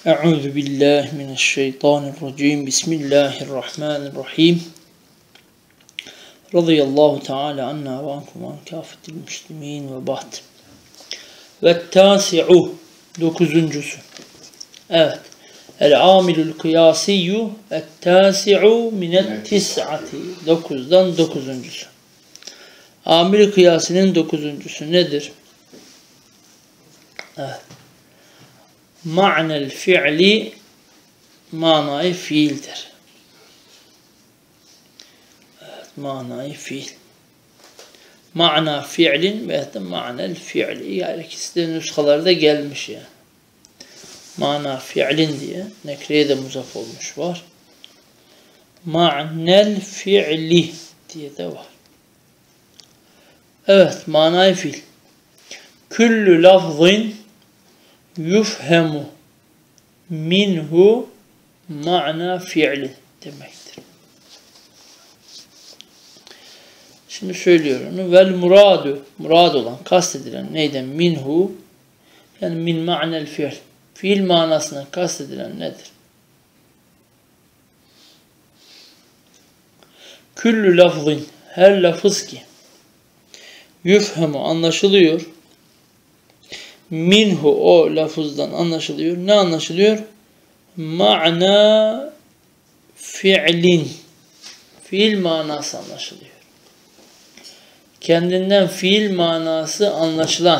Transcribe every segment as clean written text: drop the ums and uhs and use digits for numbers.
Euzu billahi mineşşeytanirracim. Bismillahirrahmanirrahim. Radıyallahu Teala anna ve ankum an kâfetil müslimin ve ba'd. Ve tâsi'u, dokuzuncusu. Evet. El-amilul kıyasiyyu et-tâsi'u minet tis'ati. Dokuzdan dokuzuncusu. Amil kıyasının dokuzuncusu nedir? Evet. Ma'nel fi'li, manayı fiildir. Evet, manayı fiil. Ma'na fi'lin ve ma'nel fi'li. Yani ikisi de nüshalarda gelmiş yani. Ma'na fi'lin diye nekreye de muzaf olmuş var. Ma'nel fi'li diye de var. Evet, manayı fiil. Küllü lafzin yufhemu minhu ma'na fi'li demektir. Şimdi söylüyorum onu. Vel muradu, murad olan, kastedilen neyden? Minhu, yani min ma'nel fi'l. Fiil manasına kastedilen nedir? Küllü lafzin, her lafız ki yufhemu, anlaşılıyor. Minhu, o lafızdan anlaşılıyor. Ne anlaşılıyor? Ma'na fi'lin, fiil manası anlaşılıyor. Kendinden fiil manası anlaşılan,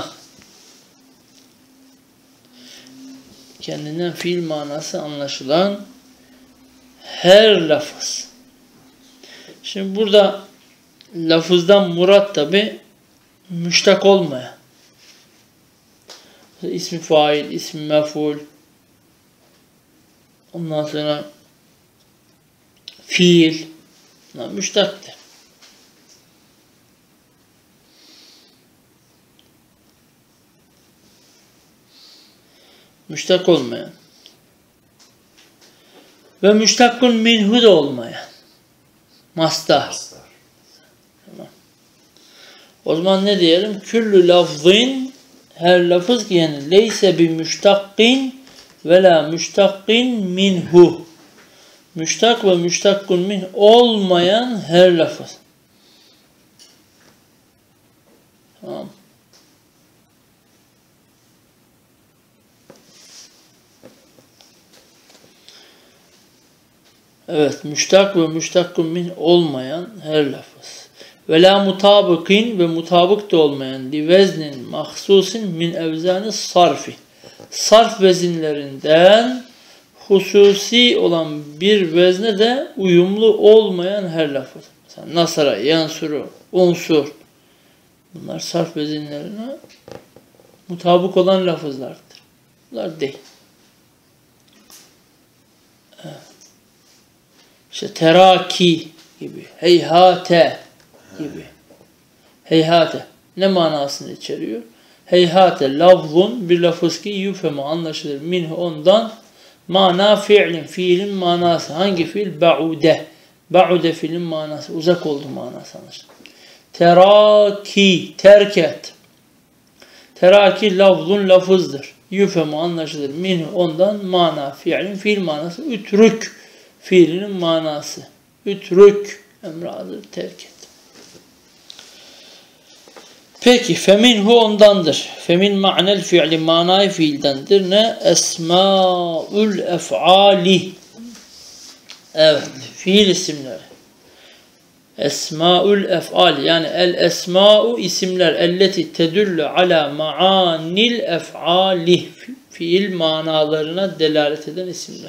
kendinden fiil manası anlaşılan her lafız. Şimdi burada lafızdan murat tabi müştak olmayan. İsmi fail, ismi mef'ul, ondan sonra fiil, müştaktır. Müştak olmayan ve müştakkun minhu da olmayan mastar. Tamam. O zaman ne diyelim? Küllü lafzin, her lafız ki yani leyse bi müştakkin ve la müştakkin minhu. Müştak ve müştakkun min olmayan her lafız. Tamam. Evet, müştak ve müştakkun min olmayan her lafız. Ve la mutabıkin ve mutabık da olmayan li veznin mahsusin min evzani sarfi. Sarf vezinlerinden hususi olan bir vezne de uyumlu olmayan her lafız. Mesela nasara, yansuru, unsur. Bunlar sarf vezinlerine mutabık olan lafızlardır. Bunlar değil. Evet. İşte teraki gibi, heyhate gibi. Heyhate ne manasını içeriyor? Heyhate lafzun, bir lafız ki yufemu, anlaşılır, minhu, ondan, mana fiilin, fiilin manası. Hangi fiil? Ba'ude. Ba'ude fiilin manası, uzak oldu manası anlaşılır. Teraki, terk et. Teraki lafzun, lafızdır. Yufemu, anlaşılır, minhu, ondan, mana fiilin, fiil manası. Ütrük fiilinin manası. Ütrük emradır, terk et. Peki, feminhu ondandır. Femin ma'nel fi'li, manayı fiildendir. Ne? Esma'ul ef'ali. Evet, fiil isimleri. Esma'ul ef'ali, yani el esma'u isimler, elleti tedüllü ala ma'anil ef'ali, fiil manalarına delalet eden isimler.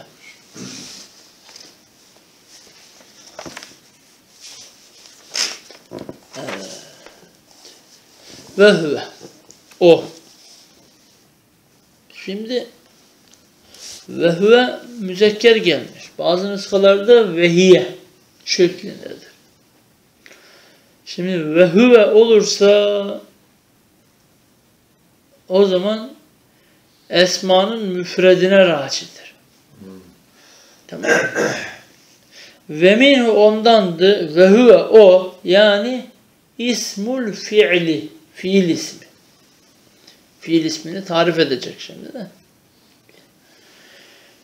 Evet. Ve huve, o. Şimdi ve huve müzekker gelmiş. Bazı nüshalarda vehiye şeklindedir. Şimdi ve huve olursa o zaman esmanın müfredine racidir. Tamam. Ve minhu ondandı, ve huve o, yani ismul fi'li, fiil ismi. Fiil ismini tarif edecek şimdi de.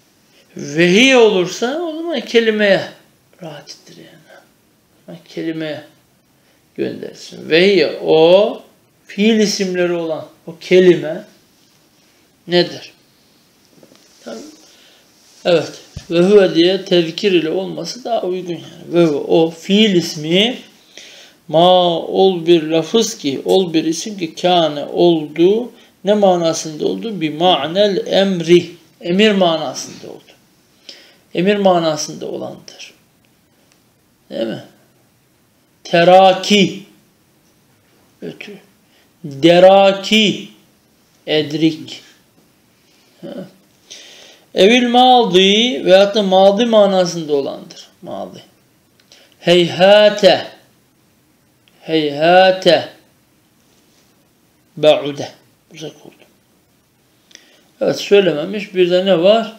Vehiye olursa o zaman kelimeye rahat ettir yani. Kelimeye göndersin. Vehiye o fiil isimleri olan o kelime nedir? Tabii. Evet. Ve huve diye tezkir ile olması daha uygun yani. Ve o fiil ismi ma ol bir lafız ki, ol bir isim ki kâne oldu. Ne manasında oldu? Bir ma'nel emri. Emir manasında oldu. Emir manasında olandır. Değil mi? Teraki. Ötü. Deraki. Edrik. Evil mâdi veyahut da mâdi manasında olandır. Mâdi. Heyhâte. Heyhâte. Ba'ude. Uzak oldu. Evet söylememiş. Bir de ne var?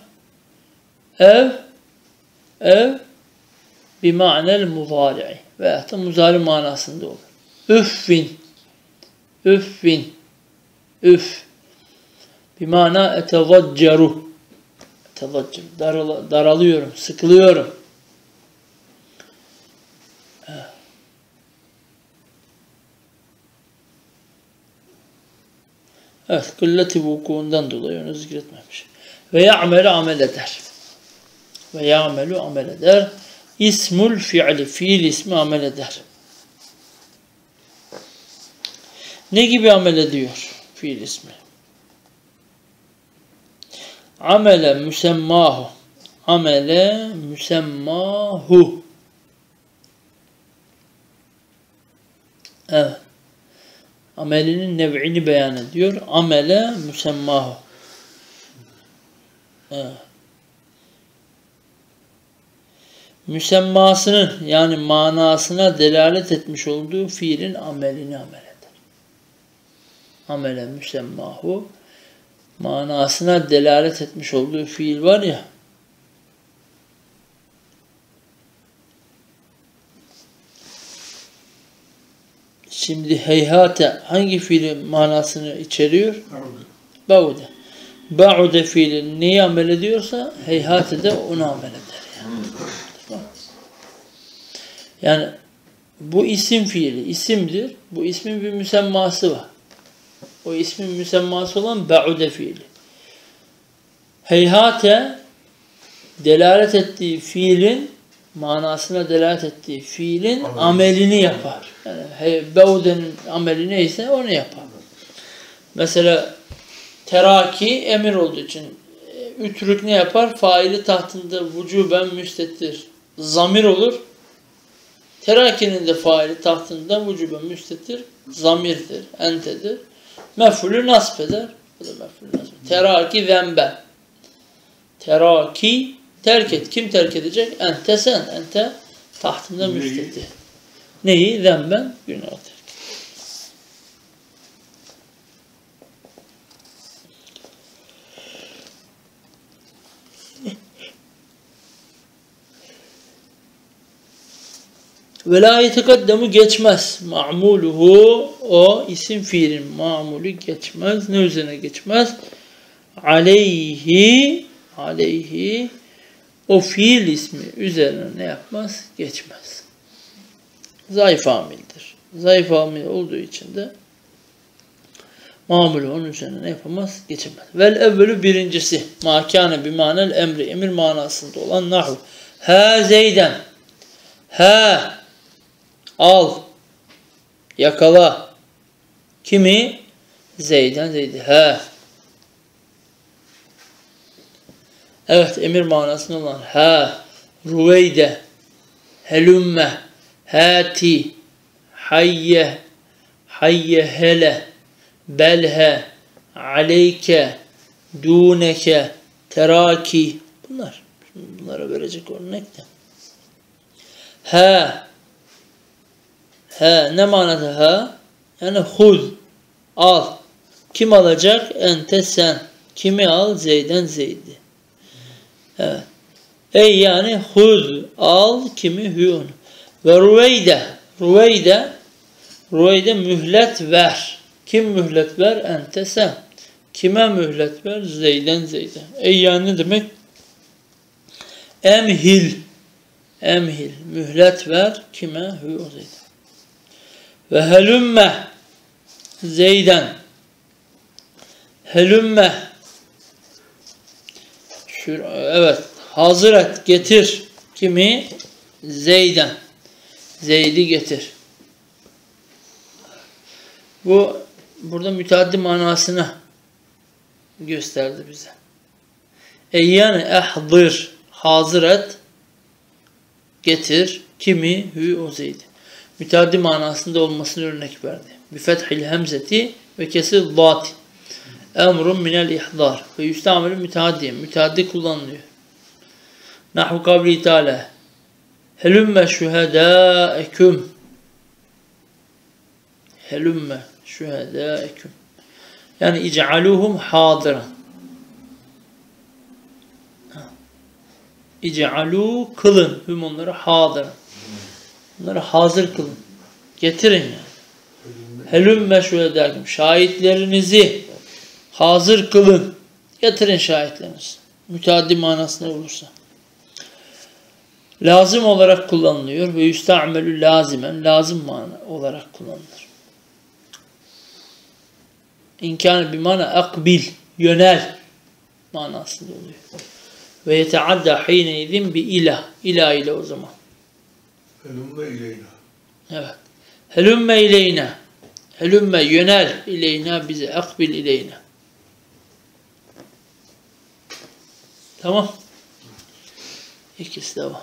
Ev bima'nel muzari'i veyahut da muzari manasında olur. Üffin. Üffin. Üff. Bimana etevacceru. Etevacceru. Daralıyorum. Sıkılıyorum. Evet. Kılleti vukuundan dolayı onu zikretmemiş. Ve ya'melu amel eder. Ve ya'melu amel eder. İsmul fi'li. Fiil ismi amel eder. Ne gibi amel ediyor fiil ismi? Amele müsemmahu. Amele müsemmahu. Evet. Amelinin nev'ini beyan ediyor. Amele müsemmahu. Evet. Müsemmasının yani manasına delalet etmiş olduğu fiilin amelini amel eder. Amele müsemmahu manasına delalet etmiş olduğu fiil var ya, şimdi heyhate hangi fiilin manasını içeriyor? Ba'ude. Ba'ude fiilin neyi amel ediyorsa heyhate de onu amel eder. Yani bu isim fiili isimdir. Bu ismin bir müsemması var. O ismin müsemması olan ba'ude fiili. Heyhate delalet ettiği fiilin manasına delalet ettiği fiilin amelini yapar. Yani ba'ude'nin ameli neyse onu yapar. Mesela teraki emir olduğu için ütrük ne yapar? Faili tahtında vücuben müstettir. Zamir olur. Terakinin de faili tahtında vücuben müstettir. Zamirdir. Entedir. Mef'ulü nasb eder. Bu da mef'ulü nasb eder. Teraki zembe. Teraki terk et. Kim terk edecek? Ente sen. Ente tahtında müstettir. Neyi? Zemben günahı terk. Ve la yetekaddamu geçmez. Ma'muluhu o isim fiilin ma'mulü geçmez. Ne üzerine geçmez? Aleyhi o fiil ismi üzerine ne yapmaz? Geçmez. Zayıf amildir. Zayıf amil olduğu için de ma'mulü onun üzerine ne yapamaz? Geçemez. Vel evvelü birincisi ma kâne bimanel emri emir manasında olan nahu. Ha zeyden. Ha al, yakala. Kimi? Zeyden, Zeydi. He. Evet, emir manasında olan he, ruveyde, helümme, hati, hayye, hayye hele, belhe, aleyke, dûneke, teraki. Bunlara verecek örnek de. He. He ne manada ha? Yani huz, al. Kim alacak? Ente sen. Kimi al? Zeyden Zeydi. Evet. Ey yani huz, al. Kimi? Hüyun. Ve Ruveyde mühlet ver. Kim mühlet ver? Ente sen. Kime mühlet ver? Zeyden Zeyde. Ey yani ne demek? Emhil. Emhil. Mühlet ver. Kime? Hü o Zeyd'e. Ve helümme Zeyden. Helümme. Evet. Hazır et. Getir. Kimi? Zeyden. Zeyd'i getir. Bu burada müteaddi manasını gösterdi bize. Yani ehdir. Hazır et. Getir. Kimi? Hü o Zeyd'i. Müteaddi manasında olmasını örnek verdi. Bi fethil hemzeti ve kesir zati. Emrun minel ihdar. Ve yüstemelü müteaddi. Müteaddi kullanılıyor. Nahu kavli teala. Helümme şühedâeküm. Helümme şühedâeküm. Yani ic'aluhum hadiran. İc'alû kılın. Hüm onları hadiran. Onları hazır kılın. Getirin yani. Helümme şühedâeküm. Şahitlerinizi hazır kılın. Getirin şahitlerinizi. Müteaddi manasında olursa. Lazım olarak kullanılıyor ve yüste'amelü lazimen. Lazım mana olarak kullanılır. İmkanı bir mana akbil. Yönel manasında oluyor. Ve yeteadda hine izin bi ilah. İlah ile o zaman. Helümme ileyna. Evet. Helümme ileyna. Helümme yönel ileyna bize. Akbil ileyna. Tamam. İkisi de var.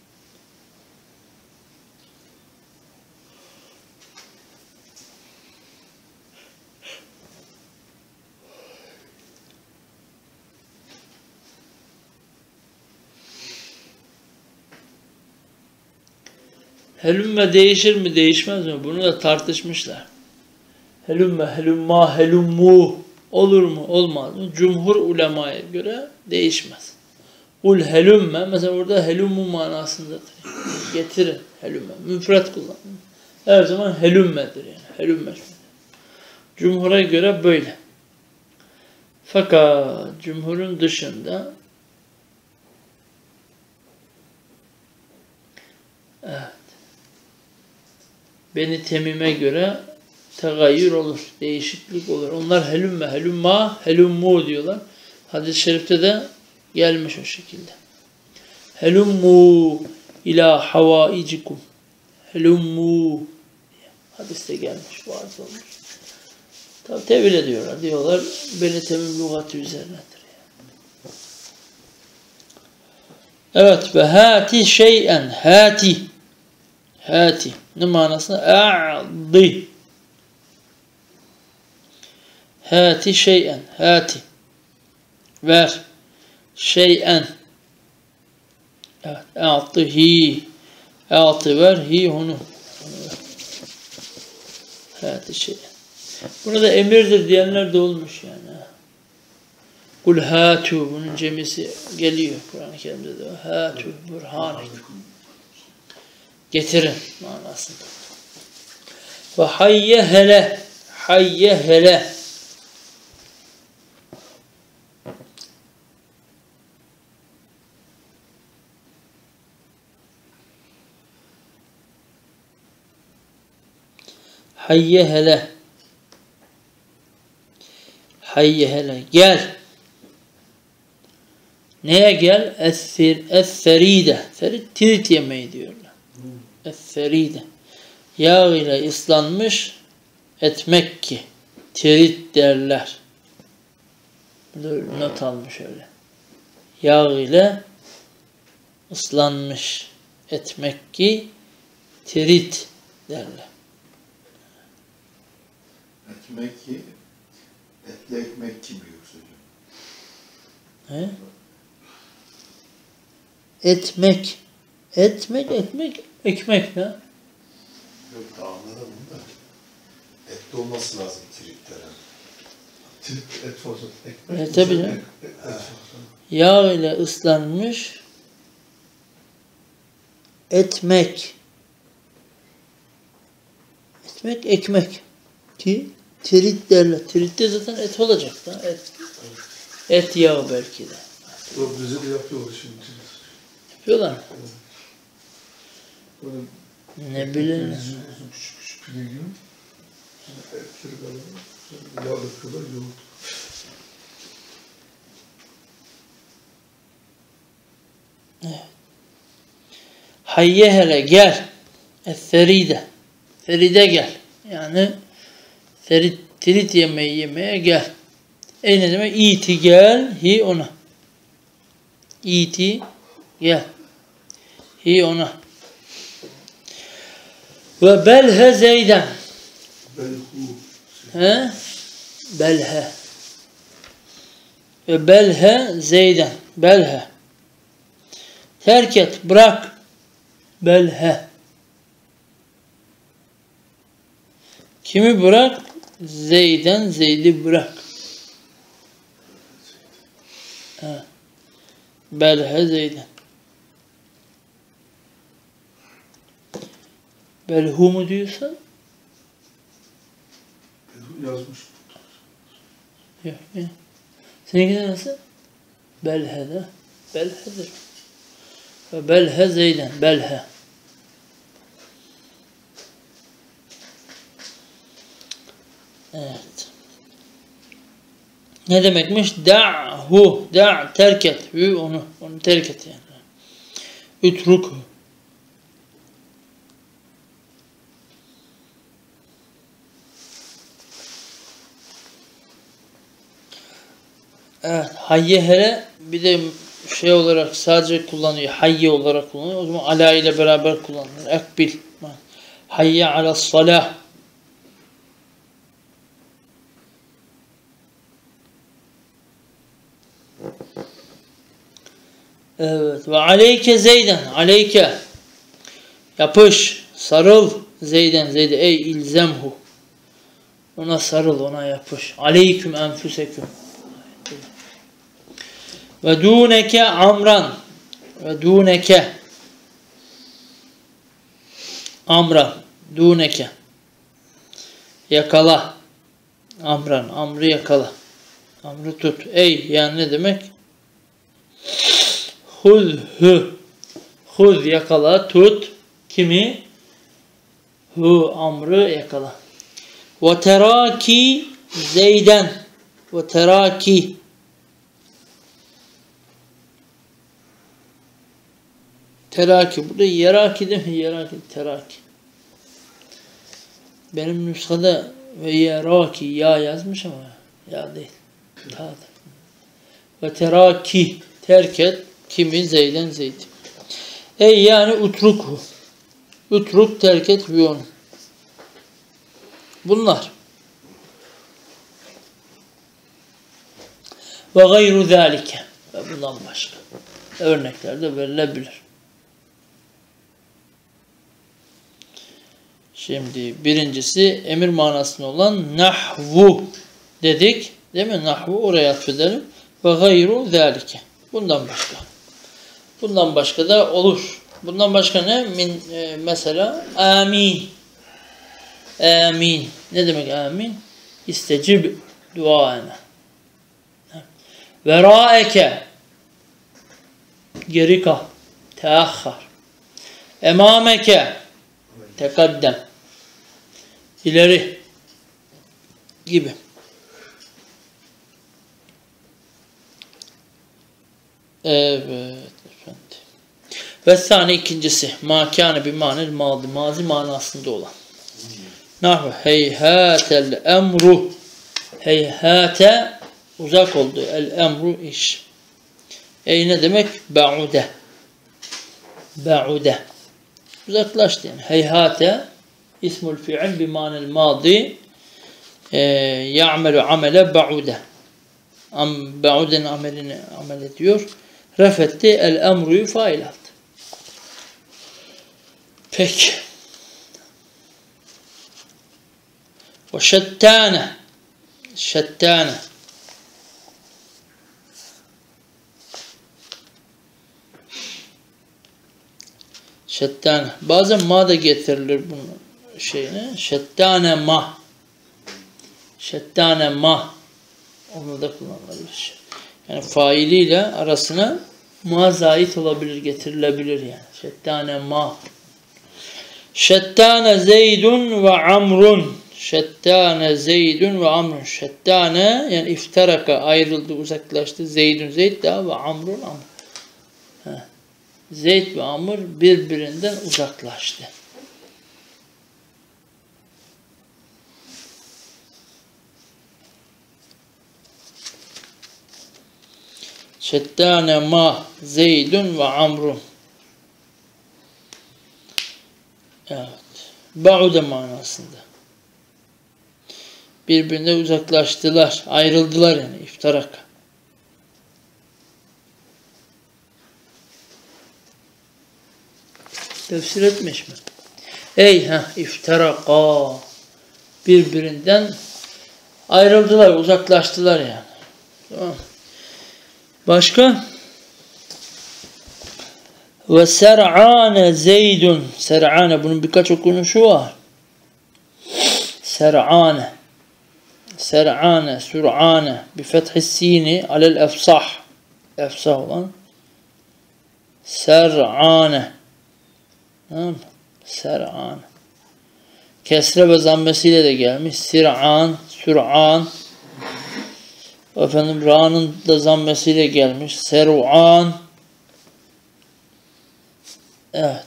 Helümme değişir mi değişmez mi? Bunu da tartışmışlar. Helümme, helümma, helümmu olur mu olmaz mı? Cumhur ulemaya göre değişmez. Ul helümme mesela orada helümmu manasındadır. Getirin helümme. Müfret kullanın. Her zaman helümmedir yani. Helümme. Cumhura göre böyle. Fakat cumhurun dışında evet. Beni Temim'e göre tegayyür olur, değişiklik olur. Onlar helümme, helümma, helümmu diyorlar. Hadis-i şerifte de gelmiş o şekilde. Helümmu ila havaicikum. Helümmu. Hadiste gelmiş, vaaz olmuş. Tabi tevil ediyorlar. Diyorlar, Beni Temim lügatı üzerinedir. Evet, ve hati şeyen, hati. Hati. Ne manasında? A'di. Hati şeyen. Hati. Ver. Şeyen. Evet. A'tihi. A'ti ver. Hi onu. Hati şeyen. Burada emirdir diyenler de olmuş yani. Kul hatu. Bunun cemisi geliyor. Kur'an-ı Kerim'de de. Hatu. Burhanekum. Getirin manasında. Ve hayye hele. Hayye hele. Hayye hele. Hayye hele. Gel. Neye gel? Es-seride. Serid tirit yemeği diyorlar. Es-seride. Yağ ile ıslanmış etmek ki. Tirit derler. Burada not almış öyle. Yağ ile ıslanmış etmek ki tirit derler. Etmek ki, etli ekmek gibi yoksa hocam. He? Etmek. Ekmek ne? Yok da anladım da. Etli olması lazım tripler. Trip et olsun. Ekmek Tabii canım. Yağ ile ıslanmış etmek. Ekmek. Tirit derler. Tiritte zaten et olacak da. Et yağı belki de. O bize de yapıyorlar şimdi. Yapıyorlar mı? Böyle Ne bileyim. uzun küçük küçük pide gibi. Etleri böyle yağ döküyorlar, yoğurt. Hayye hele gel. Feride. Feride gel. Yani tirit yemeği yemeye gel. Ne demek? İti gel. Hi ona. İti gel. Hi ona. Ve belhe zeyden. He? Belhe. Ve belhe zeyden. Belhe. Terk et. Bırak. Belhe. Kimi bırak? Zeyden. Zeyd'i bırak. Ha. Belhe zeyden. Belhu mu diyorsan? Yazmış. Yok. Seninki de nasıl? Belhe'de. Belhe'dir. Ve belhe zeyden. Belhe. Evet. Ne demekmiş? Da'hu. Da' terk et. Onu terk et yani. Ütrukhu. Evet. Hayye hele bir de şey olarak sadece kullanıyor. Hayye olarak kullanıyor. O zaman ala ile beraber kullanılır. Ekbil. Hayye ala salah. Evet. Ve aleyke zeyden. Aleyke. Yapış. Sarıl. Zeyden. Zeyde. Ey ilzemhu. Ona sarıl. Ona yapış. Aleyküm enfüseküm. Ve dûneke amran. Ve dûneke. Amran. Dûneke. Yakala. Amran. Amrı yakala. Amrı tut. Ey yani ne demek? Huzhu. Huz yakala. Tut. Kimi? Hu amrı yakala. Ve teraki zeyden. Ve teraki. Teraki. Burada yeraki değil mi? Yeraki. Teraki. Benim nüshada ve yeraki ya yazmış ama ya değil. Ta'dır. Ve teraki. Terk et. Kimi? Zeyden Zeyd. Ey yani utrukhu. Utruk terk et onu. Bunlar. Ve gayru zâlike. Ve bundan başka. Örnekler de verilebilir. Şimdi birincisi emir manasında olan nahvu dedik. Değil mi? Nahvu oraya atfedelim. Ve gayru zâlike. Bundan başka. Bundan başka da olur. Bundan başka ne? Mesela amin. Amin. Ne demek amin? İstecib duana. Veraeke. Geri kal. Teahhar. Emameke. Tekaddem. İleri. Gibi. Evet efendim. Ve sani ikincisi. Mâkâne bimânel mazi. Mazi manasında olan. Nahu heyhâtel emru. Heyhâte uzak oldu. El emru iş. Ne demek? Ba'ude. Ba'ude. Uzaklaştı yani. Heyhâte ismul fi'il bimânel mâzi ya'melu amele ba'ude. Ba'uden amelini amel ediyor. Refetti el emruyu fail aldı. Peki. Ve şettâne. Şettâne. Şettâne. Bazen ma da getirilir bunun şeyine. Şettâne ma. Şettâne ma. Onu da kullanılabilir. Yani failiyle arasına Ma zait olabilir, getirilebilir yani. Şettane ma. Şettane Zeydun ve Amrun. Şettane Zeydun ve Amrun. Şettane yani iftaraka, ayrıldı, uzaklaştı. Zeydun Zeyd daha ve Amrun Amr. Zeyd ve Amr birbirinden uzaklaştı. Şettane ma Zeydun ve Amrun. Evet. Ba'ude manasında. Birbirine uzaklaştılar, ayrıldılar yani iftaraka. Tefsir etmiş mi? İftaraka. Birbirinden ayrıldılar, uzaklaştılar yani. Tamam. Başka? Ve ser'ane Zeydun. Ser'ane, bunun birkaç okunuşu var. Ser'ane. Ser'ane, Sur'ane. Bi fethis sini alel efsah. Efsah olan. Ser'ane. Tamam. Ser'ane. Kesre ve zammesiyle de gelmiş. Sir'an, Sur'an. Efendim ra'nın da zammesiyle gelmiş. Ser'an. Evet.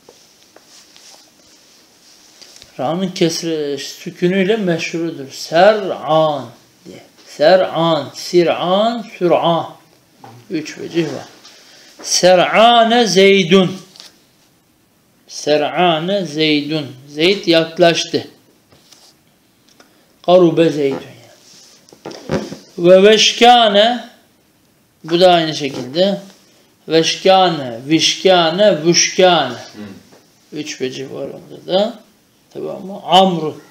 Ra'nın kesre sükünüyle meşhurudur. Ser'an diye. Ser'an, Sir'an, Sur'an. 3 vecih var. Ser'ane Zeydun. Ser'ane Zeydun. Zeyd yaklaştı. Karube Zeydun. Ve veşkâne, bu da aynı şekilde. Veşkâne, vişkâne, vüşkâne. 3 vecih var onda da. Tamam mı? Amrun.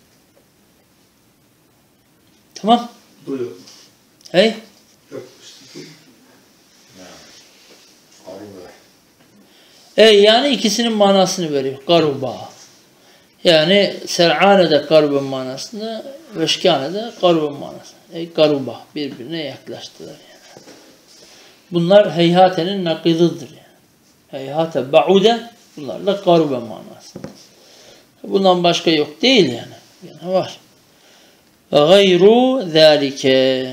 Tamam. Buyur. Hey? Yok işte. Yani ikisinin manasını veriyor. Karuba. Yani Ser'ane de karuba manasında, veşkâne de karuba manasında. Karuba. Birbirine yaklaştılar yani. Bunlar heyhatenin nakidıdır yani. Heyhate ba'ude, bunlar da karuba manasında. Bundan başka yok değil yani. Yani var. Ve gayru zâlike.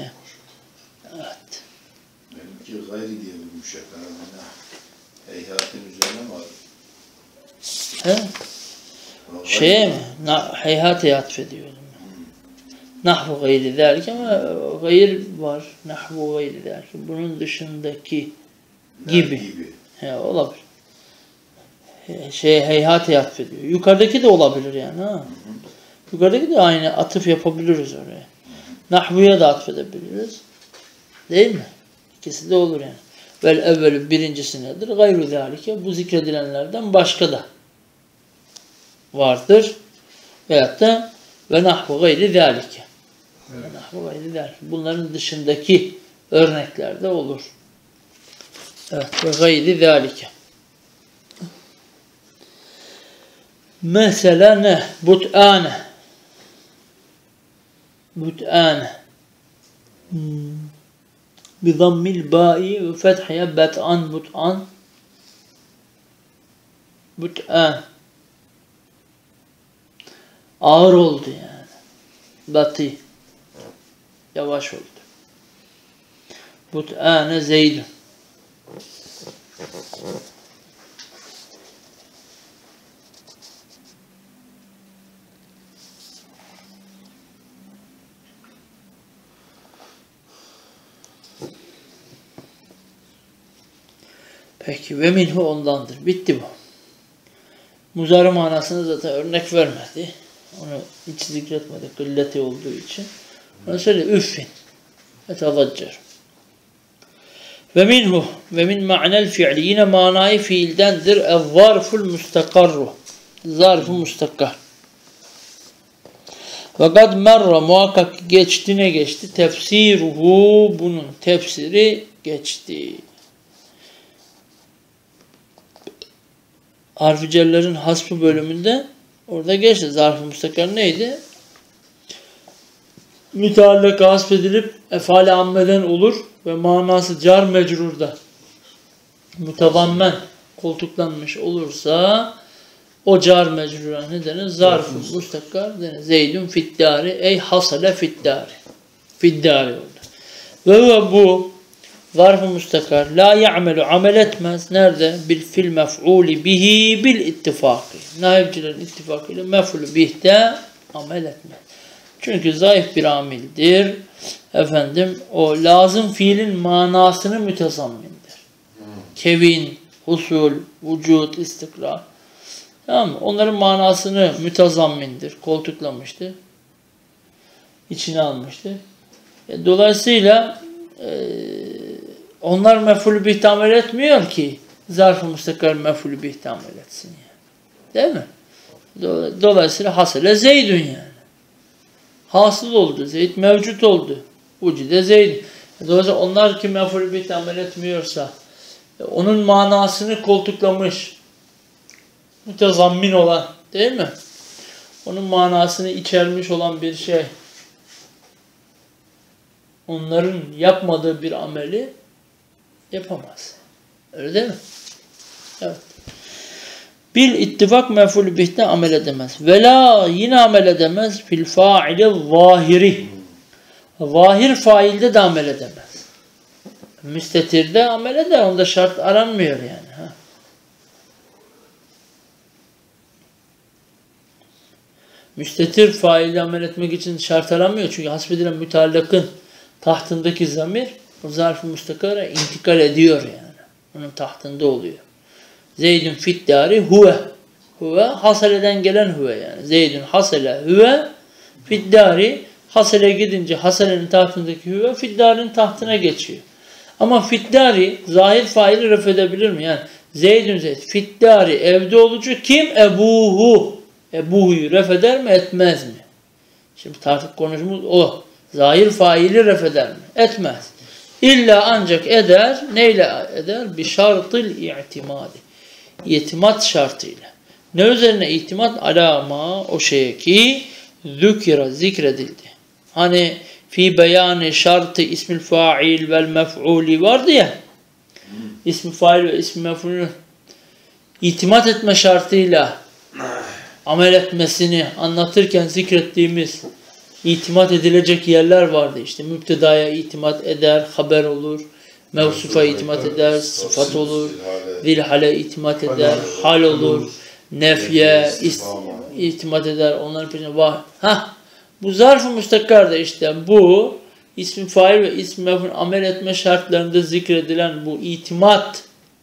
Evet. Benimki gayri diye vurmuş efendim. Heyhatin üzerine mi var? Şeye mi? Heyhateye atfediyordum. Nahvu gayri zâlike ama gayr var. Nahvu gayri zâlike. Bunun dışındaki gibi. Olabilir. Heyhateye atfediyor. Yukarıdaki de olabilir yani. Ha? Yukarıdaki de aynı atıf yapabiliriz oraya. Nahvuya da atfedebiliriz. Değil mi? İkisi de olur yani. Vel evvelü birincisi nedir? Gayru zâlike. Bu zikredilenlerden başka da vardır. Veyahut da ve nahvu gayri zâlike. Ve nahvu gayri zâlike. Bunların dışındaki örnekler de olur. Evet. Ve gayri zâlike. Mesela ne? But'ane. But'ane. Bizammil ba'i ve fethaya bet'an but'an. But'an. Ağır oldu yani. Batı. Yavaş oldu. But'ane Zeydun. Peki ve minhu ondandır. Bitti bu. Muzari manasını zaten örnek vermedi. Onu hiç zikretmedi. Gılleti olduğu için. Onu söyle üffin. Etavaccar. Ve minhu ve min ma'nel fi'li. Yine manayı fiildendir. Ez-zarful mustakarru. Zarf-ı mustakar. Ve kad merra muhakkak geçti, ne geçti? Tefsiruhu, bunun tefsiri geçti. Harf-i cerlerin hasbı bölümünde orada geçti. Zarf-ı mustakar neydi? Müteallaka hasbedilip efal-i ammeden olur ve manası car mecrurda Mutavammen koltuklanmış olursa o car mecrura ne denir? Zarf-ı müstakar denir. Zeydun fiddari ey hasale fiddari. Fiddari oldu. Ve bu zarf-ı müstakar la ya'melu amel etmez. Nerede? Bil fil mef'uli bihi bil ittifakı. Naibcilerin ittifakıyla mef'ulü bihte amel etmez. Çünkü zayıf bir amildir. Efendim o lazım fiilin manasını mütezammindir. Kevin, husul, vücut, istikrar. Tamam mı? Onların manasını mütezammindir. Koltuklamıştır. İçine almıştır. Dolayısıyla onlar mef'ulü bihte amel etmiyor ki zarf-ı müstakar mef'ulü bihte amel etsin yani. Değil mi? Dolayısıyla hasele Zeydün yani. Hasıl oldu. Zeyd mevcut oldu. Ucide Zeyd. Dolayısıyla onlar ki mef'ulü bihte amel etmiyorsa onun manasını koltuklamış mütezammin olan değil mi? Onun manasını içermiş olan bir şey. Onların yapmadığı bir ameli yapamaz. Öyle değil mi? Evet. Bil ittifak mef'ulü bihte amel edemez. Vela yine amel edemez fil faili zahiri. Zahir failde de amel edemez. Müstetirde amel eder. Onda şart aranmıyor yani. Ha. Müstetir failde amel etmek için şart aranmıyor. Çünkü hasbedilen müteallakın tahtındaki zamir o zarf-ı müstakara intikal ediyor yani. Onun tahtında oluyor. Zeydun fiddari huve. Huve haseleden gelen huve yani. Zeydun hasele huve fiddari hasele gidince haselenin tahtındaki huve fiddarin tahtına geçiyor. Ama fiddari zahir faili ref edebilir mi? Yani Zeydun Zeyd fiddari evde olucu kim? Ebuhu. Ebuhu'yu ref eder mi? Etmez mi? Şimdi tartık konuşmamız o. Zahir faili ref eder mi? Etmez. İlla ancak eder. Neyle eder? Bi şartıl i'timadi. İtimat şartıyla. Ne üzerine itimat? Alama o şeye ki zükira zikredildi. Hani fi beyanı şartı ismil fail vel mef'uli vardı ya. İsmi fail ve ismi mef'ulün itimat etme şartıyla amel etmesini anlatırken zikrettiğimiz itimat edilecek yerler vardı. İşte müptedaya itimat eder, haber olur. Mevsufa itimat eder, sıfat olur. Zilhale itimat eder, hal olur. Nefye itimat eder. Onların peşinde var. Bu zarf-ı müstakar da işte bu ismi fail ve ismi mef'ul amel etme şartlarında zikredilen bu itimat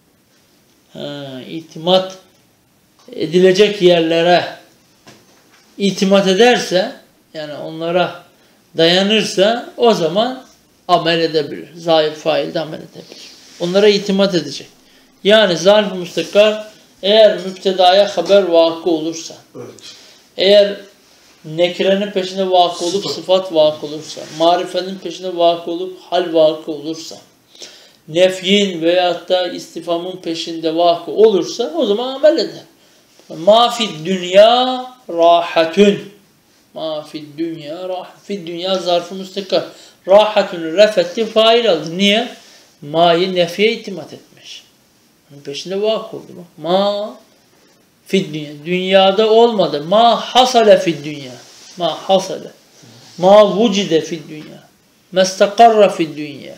itimat edilecek yerlere itimat ederse yani onlara dayanırsa o zaman amel edebilir. Zahir failde amel edebilir. Onlara itimat edecek. Yani zarf-ı müstakar eğer müptedaya haber vakı olursa, evet. Eğer nekrenin peşinde vakı olup sıfat vakı olursa, marifenin peşinde vakı olup hal vakı olursa, nefyin veyahut da istifamın peşinde vakı olursa o zaman amel eder. Ma fid dünya rahatun. Ma fid dünya rahat. Fid dünya zarf-ı müstakar. Rahatun refetti fail aldı. Niye? Ma'yı nefye itimat etmiş. Onun peşinde vakı oldu. Ma fid dünya. Dünyada olmadı. Ma hasale fid dünya. Ma hasale. Ma vucide fid dünya. Mestakarra fid dünya.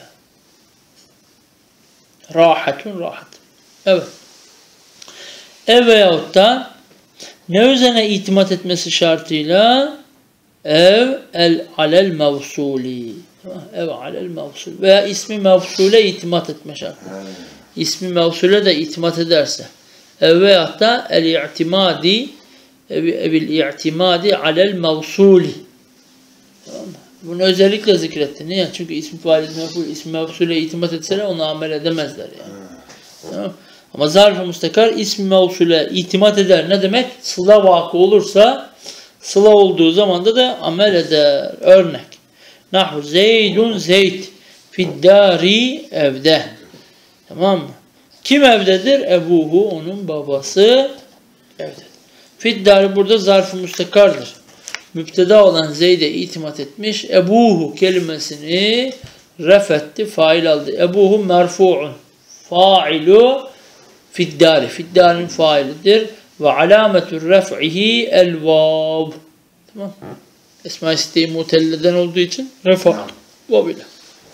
Rahatun rahat. Evet. Ev veyahut da ne üzerine itimat etmesi şartıyla ev alel mevsuli. Ev alel mevsul. Veya ismi mevsule itimat etme şartıyla. İsmi mevsule de itimat ederse. Ev veyahut da el-i'timadi evil-i'timadi alel mevsuli. Tamam mı? Bunu özellikle zikretti. Niye? Çünkü ismi fail, ismi mevsule itimat etseler onu amel edemezler yani. Tamam. Ama zarf-ı müstakar ismi mevsule itimat eder. Ne demek? Sıla vakı olursa sıla olduğu zamanda da amel eder. Örnek. Nahu Zeydun Zeyd fiddari evde. Tamam mı? Kim evdedir? Ebuhu onun babası evdedir. Fiddari burada zarf-ı müstakardır. Müpteda olan Zeyd'e itimat etmiş. Ebuhu kelimesini refetti, fail aldı. Ebuhu merfu'un. Fa'ilu fiddari. Fiddarin failidir. Ve alametü ref'ihi el vav. Tamam. Esma-i Sitte-i Mutelleden olduğu için refa. Vav ile.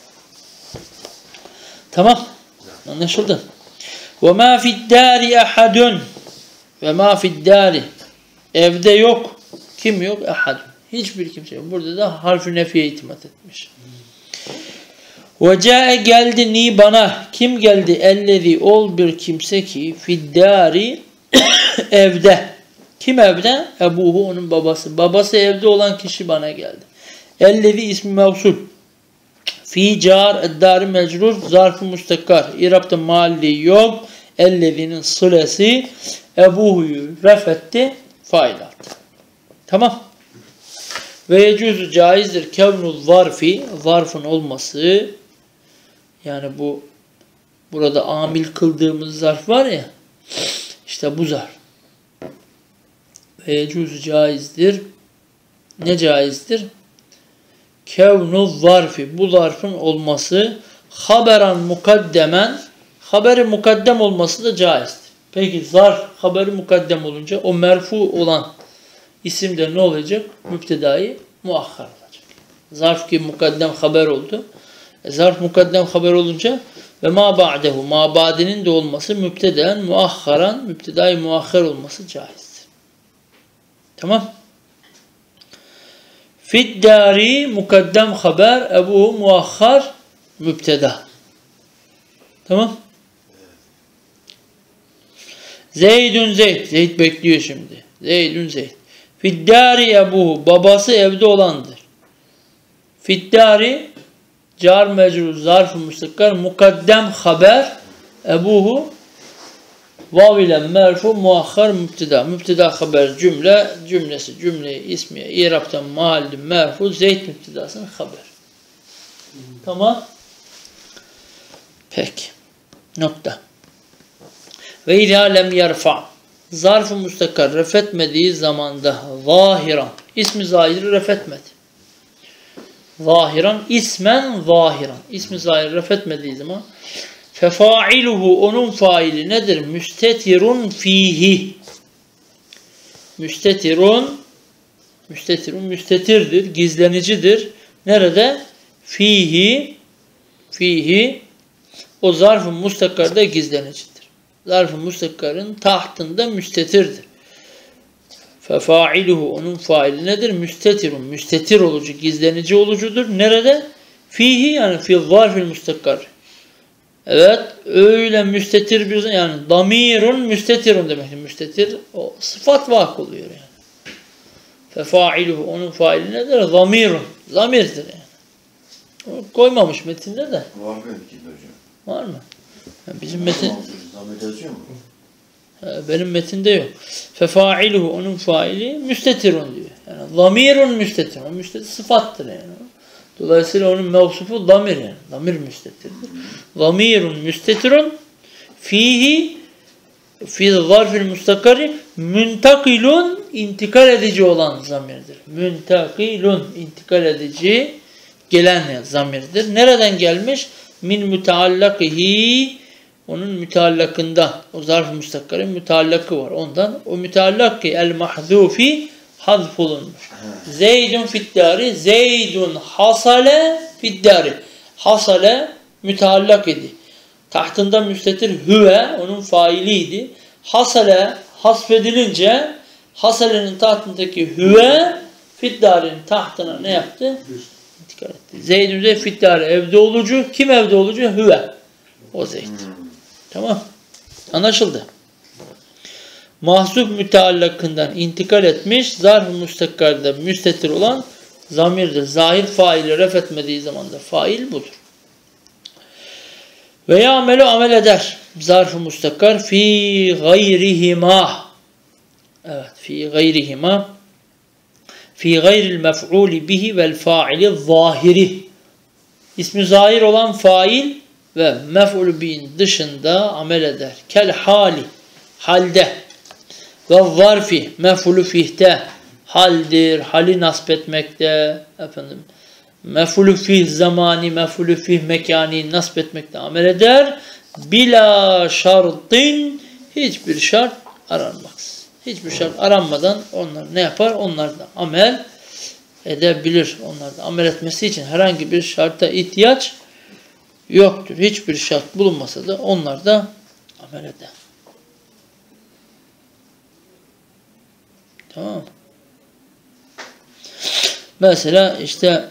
Tamam. Anlaşıldı. Ve ma fiddari ahadun. Ve ma fiddari. Evde yok. Kim yok? Ahadun. Hiçbir kimse yok. Burada da harf-i nefiye itimat etmiş. Ve ca'e geldi ni bana. Kim geldi? Ellezi ol bir kimse ki fiddari evde. Kim evde? Ebuhu onun babası. Babası evde olan kişi bana geldi. Ellezi ismi mevsul. Fi car eddari mecrur zarf-ı müstekkar. İrab'da mahalli yok. Ellezinin sılesi Ebuhu'yu refetti. Fail attı. Tamam. Ve yecuzu caizdir kevnul zarfi. Zarfın olması. Yani bu burada amil kıldığımız zarf var ya. İşte bu zarf. Ve yecuzu caizdir. Ne caizdir? Kevnul zarfi. Bu zarfın olması. Haberan mukaddemen. Haberi mukaddem olması da caizdir. Peki zarf haberi mukaddem olunca o merfu olan isimde ne olacak? Müptedayı muahhar olacak. Zarf ki mukaddem haber oldu. Zarf mukaddem haber olunca ve ma ba'dehu, ma ba'dinin de olması müpteden muahharan, müptedayı muahhar olması caizdir. Tamam. Fiddari mukaddem haber, ebu muahhar müpteda. Tamam. Zeydün Zeyd. Zeyd bekliyor şimdi. Zeydün Zeyd. Fiddari ebuhu. Babası evde olandır. Fiddari car mecrur zarf-ı müstekkar mukaddem haber ebuhu vav ile merfu muahhar müpteda. Müpteda haber cümlesi cümle-i ismiye İrab'tan mahalli merfu Zeyd müptedasının haber. Tamam. Peki. Nokta. Ve izâ lem yerfa. Zarf-ı müstekkar refetmediği zamanda zahiran. İsmi zahiri refetmedi. Zahiran ismen zahiran. İsmi zahiri refetmediği zaman fefailuhu onun faili nedir? Müstetirun fihi. Müstetirun müstetirdir, gizlenicidir. Nerede? Fihi o zarf-ı müstakkarda gizlenicidir. Zarf-ı müstakkarın tahtında müstetirdir. Fefailuhu onun faili nedir? Müstetirun. Müstetir olucu, gizlenici olucudur. Nerede? Fihi yani fi zarfil müstakkar. Evet, öyle müstetir bir yani damirun müstetirun demek. Müstetir o sıfat vak oluyor yani. Fefailuhu onun faili nedir? Zamirun. Zamirdir yani. O koymamış metinde de. Var mı ki hocam? Var mı? Yani bizim metin Zamir yazıyor mu? benim metinde yok. Fefailuhu onun faili müstetirun diyor. Yani zamirun müstetirun. Müstetir sıfattır yani. Dolayısıyla onun mevsufu damir yani. Damir müstetirdir. Zamirun müstetirun fihi fi zarfil müstakari müntakilun intikal edici olan zamirdir. Müntakilun intikal edici gelen zamirdir. Nereden gelmiş? Min müteallakihi onun müteallakında o zarf-ı müstakkarın müteallakı var. Ondan o müteallaki el mahzufi hazf olunmuş. Zeydun fiddari Zeydun hasale fiddari. Hasale müteallak idi. Tahtında müstetir hüve onun failiydi. Hasale hasfedilince hasalenin tahtındaki hüve fiddarin tahtına ne yaptı? İntikal etti. Zeydun de fiddari evde olucu. Kim evde olucu? Hüve. O Zeyd. Tamam. Anlaşıldı. Mahzuf müteallakından intikal etmiş, zarf-ı müstakkarda müstetir olan zamirdir. Zahir faili refetmediği zaman da fail budur. Veya amelu amel eder. Zarf-ı müstakkar fi gayrihima. Evet, fi gayrihima. Fi gayril mef'uli bihi vel fa'ili zahiri. İsmi zahir olan fail ve mef'ul bi'in dışında amel eder. Kel hali, halde. Ve zarfi, mef'ulü fihte, haldir, hali nasp etmekte, efendim, mef'ulü fih zamani, mef'ulü fih mekani nasp etmekte amel eder. Bila şartın, hiçbir şart aranmaz. Hiçbir şart aranmadan onlar ne yapar? Onlar da amel edebilir. Onlar da amel etmesi için herhangi bir şarta ihtiyaç yoktur. Hiçbir şart bulunmasa da onlar da amel eder. Tamam mı? Mesela işte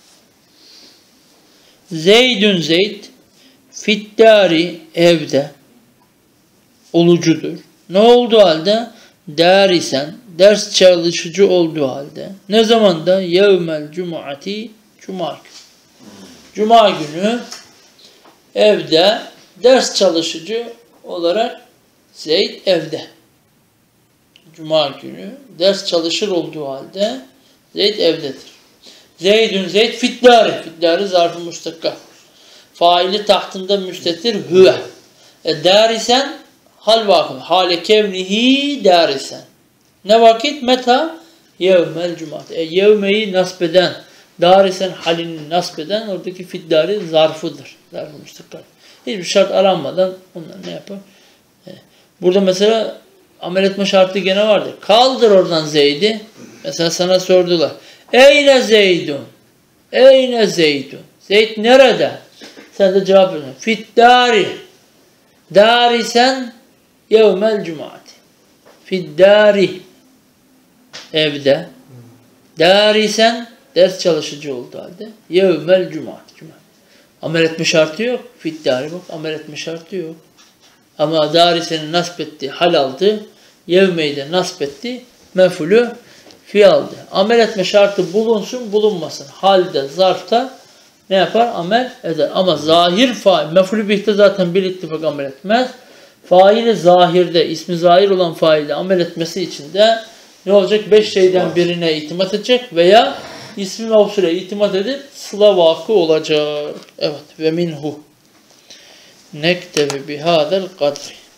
Zeydün Zeyd fiddari, evde olucudur. Ne olduğu halde? Derisen, ders çalışıcı olduğu halde. Ne zaman da? Yevmel cum'ati, cuma günü. Cuma günü evde ders çalışıcı olarak Zeyd evde. Cuma günü ders çalışır olduğu halde Zeyd evdedir. Zeydün Zeyd fiddari. Fiddari zarf-ı müstakka. Faili tahtında müstetir hüve. Derisen hal vakit. Hale kevnihi derisen. Ne vakit? Meta? Yevmel cumat. Yevmeyi nasbeden, darisen halini nasbeden oradaki fiddari zarfıdır. Zarf-ı müstakka. Hiçbir şart aranmadan onlar ne yapar? Burada mesela amel etme şartı gene vardır. Kaldır oradan Zeyd'i. Mesela sana sordular. Eyne Zeydun? Eyne Zeydun? Zeyd nerede? Sen de cevap veriyorsun. Fiddari. Darisen yevmel cumaati. Fiddari. Evde. Darisen ders çalışıcı olduğu halde. Yevmel cumaati. Amel etme şartı yok. Fiddari bak. Amel etme şartı yok. Ama darisenin nasp etti, hal aldı. Yevmeyi de nasp etti. Mef'ulü fialdı. Amel etme şartı bulunsun, bulunmasın. Halde, zarfta ne yapar? Amel eder. Ama zahir fail, mef'ulü bihte zaten bir ittifak amel etmez. Faili zahirde, ismi zahir olan failde amel etmesi için de ne olacak? 5 şeyden birine itimat edecek veya ismi mevsule itimat edip sıla vakı olacak. Evet. Ve minhu nektebi bihadel kadri.